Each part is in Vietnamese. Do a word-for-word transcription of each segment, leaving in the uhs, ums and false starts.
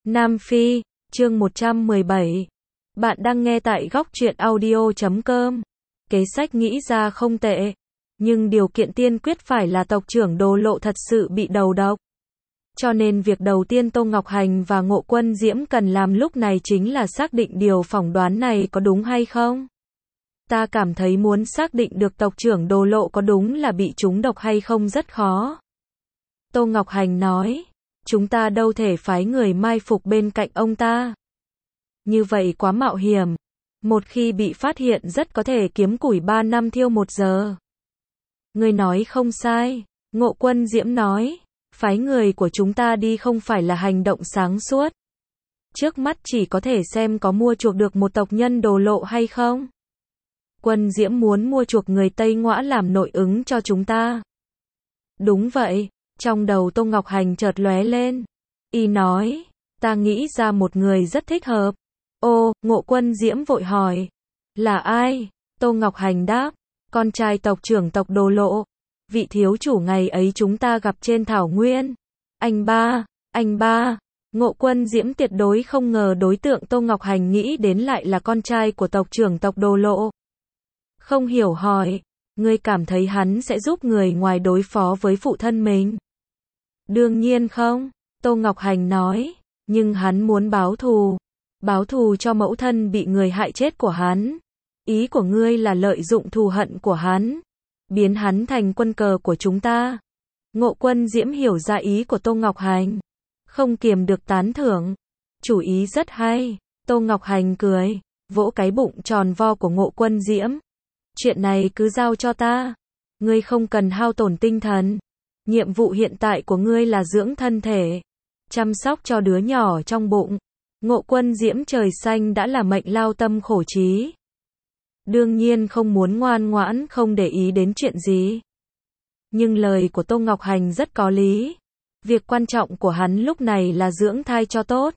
Nam Phi, chương một trăm mười bảy. Bạn đang nghe tại góc truyện audio chấm com. Kế sách nghĩ ra không tệ, nhưng điều kiện tiên quyết phải là tộc trưởng Đồ Lộ thật sự bị đầu độc. Cho nên việc đầu tiên Tô Ngọc Hành và Ngộ Quân Diễm cần làm lúc này chính là xác định điều phỏng đoán này có đúng hay không. Ta cảm thấy muốn xác định được tộc trưởng Đồ Lộ có đúng là bị trúng độc hay không rất khó. Tô Ngọc Hành nói, chúng ta đâu thể phái người mai phục bên cạnh ông ta. Như vậy quá mạo hiểm. Một khi bị phát hiện rất có thể kiếm củi ba năm thiêu một giờ. Ngươi nói không sai, Ngộ Quân Diễm nói, phái người của chúng ta đi không phải là hành động sáng suốt. Trước mắt chỉ có thể xem có mua chuộc được một tộc nhân Đồ Lộ hay không. Quân Diễm muốn mua chuộc người Tây Ngõa làm nội ứng cho chúng ta. Đúng vậy, trong đầu Tô Ngọc Hành chợt lóe lên. Y nói, ta nghĩ ra một người rất thích hợp. Ô, Ngộ Quân Diễm vội hỏi, là ai? Tô Ngọc Hành đáp, con trai tộc trưởng tộc Đồ Lộ, vị thiếu chủ ngày ấy chúng ta gặp trên thảo nguyên. Anh ba, anh ba. Ngộ Quân Diễm tuyệt đối không ngờ đối tượng Tô Ngọc Hành nghĩ đến lại là con trai của tộc trưởng tộc Đồ Lộ. Không hiểu hỏi, ngươi cảm thấy hắn sẽ giúp người ngoài đối phó với phụ thân mình? Đương nhiên không, Tô Ngọc Hành nói, nhưng hắn muốn báo thù. Báo thù cho mẫu thân bị người hại chết của hắn. Ý của ngươi là lợi dụng thù hận của hắn, biến hắn thành quân cờ của chúng ta. Ngộ Quân Diễm hiểu ra ý của Tô Ngọc Hành, không kiềm được tán thưởng. Chủ ý rất hay. Tô Ngọc Hành cười, vỗ cái bụng tròn vo của Ngộ Quân Diễm. Chuyện này cứ giao cho ta. Ngươi không cần hao tổn tinh thần. Nhiệm vụ hiện tại của ngươi là dưỡng thân thể, chăm sóc cho đứa nhỏ trong bụng. Ngộ Quân Diễm trời xanh đã là mệnh lao tâm khổ trí. Đương nhiên không muốn ngoan ngoãn không để ý đến chuyện gì. Nhưng lời của Tô Ngọc Hành rất có lý. Việc quan trọng của hắn lúc này là dưỡng thai cho tốt.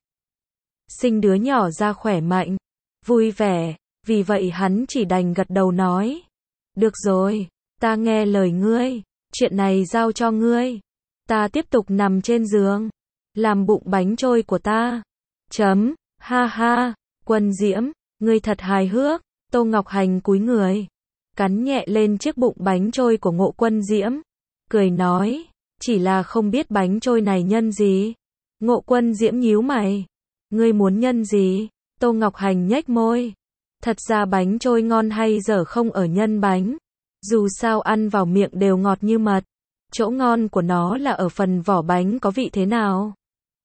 Sinh đứa nhỏ ra khỏe mạnh, vui vẻ. Vì vậy hắn chỉ đành gật đầu nói, được rồi, ta nghe lời ngươi. Chuyện này giao cho ngươi. Ta tiếp tục nằm trên giường, làm bụng bánh trôi của ta. Chấm, ha ha, Quân Diễm, ngươi thật hài hước. Tô Ngọc Hành cúi người, cắn nhẹ lên chiếc bụng bánh trôi của Ngộ Quân Diễm, cười nói, chỉ là không biết bánh trôi này nhân gì. Ngộ Quân Diễm nhíu mày, ngươi muốn nhân gì? Tô Ngọc Hành nhếch môi, thật ra bánh trôi ngon hay dở không ở nhân bánh. Dù sao ăn vào miệng đều ngọt như mật. Chỗ ngon của nó là ở phần vỏ bánh có vị thế nào.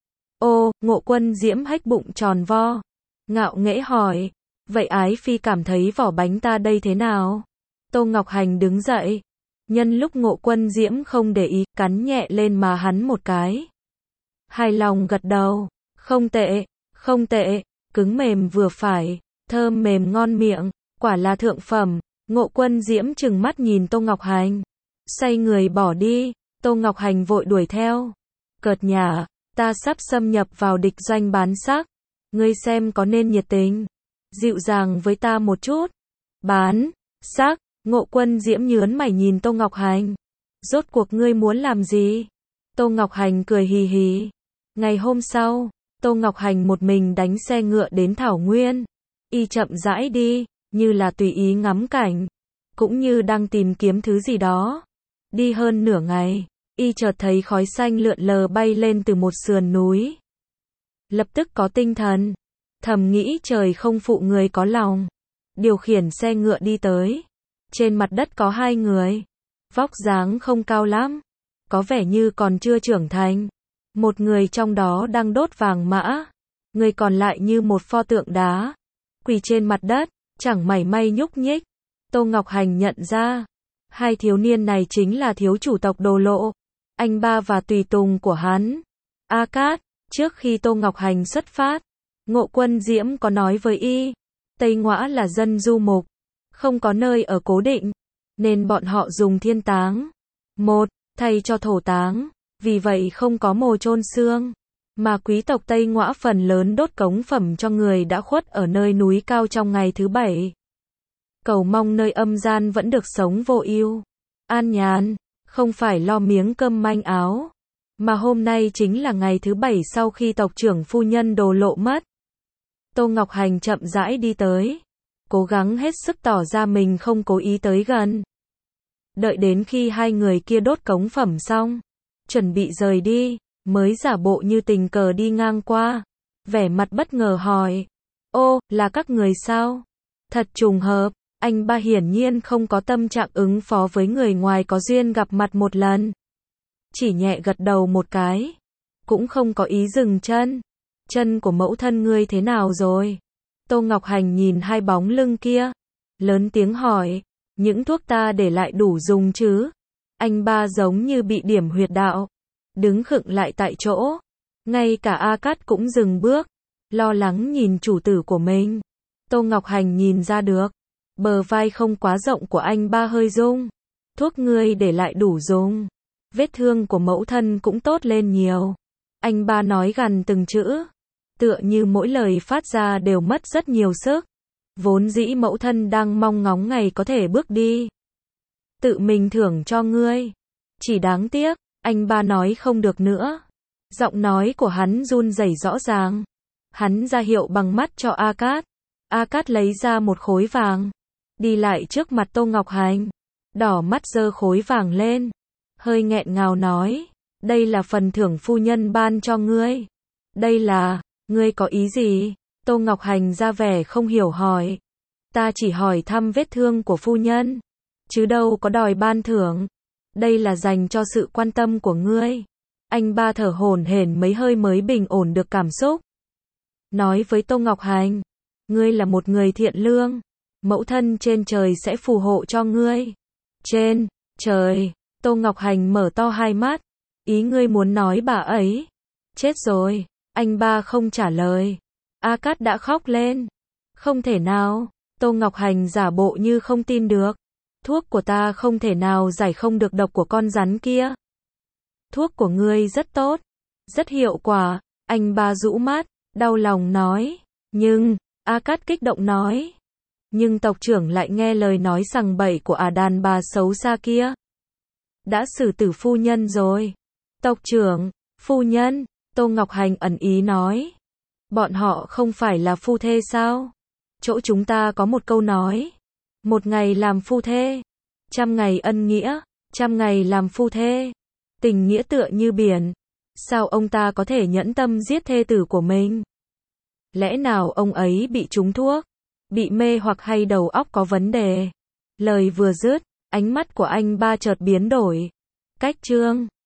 Ô, Ngộ Quân Diễm hếch bụng tròn vo, ngạo nghễ hỏi, vậy Ái Phi cảm thấy vỏ bánh ta đây thế nào? Tô Ngọc Hành đứng dậy, nhân lúc Ngộ Quân Diễm không để ý, cắn nhẹ lên má hắn một cái. Hài lòng gật đầu, không tệ, không tệ, cứng mềm vừa phải, thơm mềm ngon miệng, quả là thượng phẩm. Ngộ Quân Diễm trừng mắt nhìn Tô Ngọc Hành, xoay người bỏ đi. Tô Ngọc Hành vội đuổi theo, cợt nhả, ta sắp xâm nhập vào địch doanh bán xác, ngươi xem có nên nhiệt tình, dịu dàng với ta một chút. Bán xác? Ngộ Quân Diễm nhớn mày nhìn Tô Ngọc Hành, rốt cuộc ngươi muốn làm gì? Tô Ngọc Hành cười hì hì. Ngày hôm sau, Tô Ngọc Hành một mình đánh xe ngựa đến thảo nguyên. Y chậm rãi đi, như là tùy ý ngắm cảnh, cũng như đang tìm kiếm thứ gì đó. Đi hơn nửa ngày, y chợt thấy khói xanh lượn lờ bay lên từ một sườn núi. Lập tức có tinh thần, thầm nghĩ trời không phụ người có lòng. Điều khiển xe ngựa đi tới. Trên mặt đất có hai người, vóc dáng không cao lắm, có vẻ như còn chưa trưởng thành. Một người trong đó đang đốt vàng mã, người còn lại như một pho tượng đá, quỳ trên mặt đất, chẳng mảy may nhúc nhích. Tô Ngọc Hành nhận ra, hai thiếu niên này chính là thiếu chủ tộc Đồ Lộ, anh ba và tùy tùng của hắn. A Cát, trước khi Tô Ngọc Hành xuất phát, Ngộ Quân Diễm có nói với y, Tây Ngõa là dân du mục, không có nơi ở cố định, nên bọn họ dùng thiên táng, một, thay cho thổ táng, vì vậy không có mồ chôn xương. Mà quý tộc Tây Ngõa phần lớn đốt cống phẩm cho người đã khuất ở nơi núi cao trong ngày thứ bảy. Cầu mong nơi âm gian vẫn được sống vô ưu, an nhàn, không phải lo miếng cơm manh áo. Mà hôm nay chính là ngày thứ bảy sau khi tộc trưởng phu nhân Đồ Lộ mất. Tô Ngọc Hành chậm rãi đi tới, cố gắng hết sức tỏ ra mình không cố ý tới gần. Đợi đến khi hai người kia đốt cống phẩm xong, chuẩn bị rời đi, mới giả bộ như tình cờ đi ngang qua, vẻ mặt bất ngờ hỏi, ô, là các người sao? Thật trùng hợp, anh ba hiển nhiên không có tâm trạng ứng phó với người ngoài có duyên gặp mặt một lần. Chỉ nhẹ gật đầu một cái, cũng không có ý dừng chân. Chân của mẫu thân ngươi thế nào rồi? Tô Ngọc Hành nhìn hai bóng lưng kia, lớn tiếng hỏi, những thuốc ta để lại đủ dùng chứ? Anh ba giống như bị điểm huyệt đạo, đứng khựng lại tại chỗ. Ngay cả A Cát cũng dừng bước, lo lắng nhìn chủ tử của mình. Tô Ngọc Hành nhìn ra được, bờ vai không quá rộng của anh ba hơi rung. Thuốc ngươi để lại đủ dùng. Vết thương của mẫu thân cũng tốt lên nhiều. Anh ba nói gằn từng chữ, tựa như mỗi lời phát ra đều mất rất nhiều sức. Vốn dĩ mẫu thân đang mong ngóng ngày có thể bước đi, tự mình thưởng cho ngươi. Chỉ đáng tiếc, anh ba nói không được nữa. Giọng nói của hắn run rẩy rõ ràng. Hắn ra hiệu bằng mắt cho A Cát. A Cát lấy ra một khối vàng, đi lại trước mặt Tô Ngọc Hành, đỏ mắt giơ khối vàng lên, hơi nghẹn ngào nói, đây là phần thưởng phu nhân ban cho ngươi. Đây là, ngươi có ý gì? Tô Ngọc Hành ra vẻ không hiểu hỏi. Ta chỉ hỏi thăm vết thương của phu nhân, chứ đâu có đòi ban thưởng. Đây là dành cho sự quan tâm của ngươi. Anh ba thở hổn hển mấy hơi mới bình ổn được cảm xúc. Nói với Tô Ngọc Hành, ngươi là một người thiện lương, mẫu thân trên trời sẽ phù hộ cho ngươi. Trên trời? Tô Ngọc Hành mở to hai mắt, ý ngươi muốn nói bà ấy chết rồi? Anh ba không trả lời. A Cát đã khóc lên. Không thể nào. Tô Ngọc Hành giả bộ như không tin được. Thuốc của ta không thể nào giải không được độc của con rắn kia. Thuốc của ngươi rất tốt, rất hiệu quả. Anh ba rũ mắt, đau lòng nói. Nhưng, A Cát kích động nói, nhưng tộc trưởng lại nghe lời nói sằng bậy của ả đàn bà xấu xa kia. Đã xử tử phu nhân rồi. Tộc trưởng, phu nhân, Tô Ngọc Hành ẩn ý nói. Bọn họ không phải là phu thê sao? Chỗ chúng ta có một câu nói, một ngày làm phu thê, trăm ngày ân nghĩa, trăm ngày làm phu thê. Tình nghĩa tựa như biển. Sao ông ta có thể nhẫn tâm giết thê tử của mình? Lẽ nào ông ấy bị trúng thuốc, bị mê hoặc hay đầu óc có vấn đề? Lời vừa dứt, ánh mắt của anh ba chợt biến đổi. Cách chương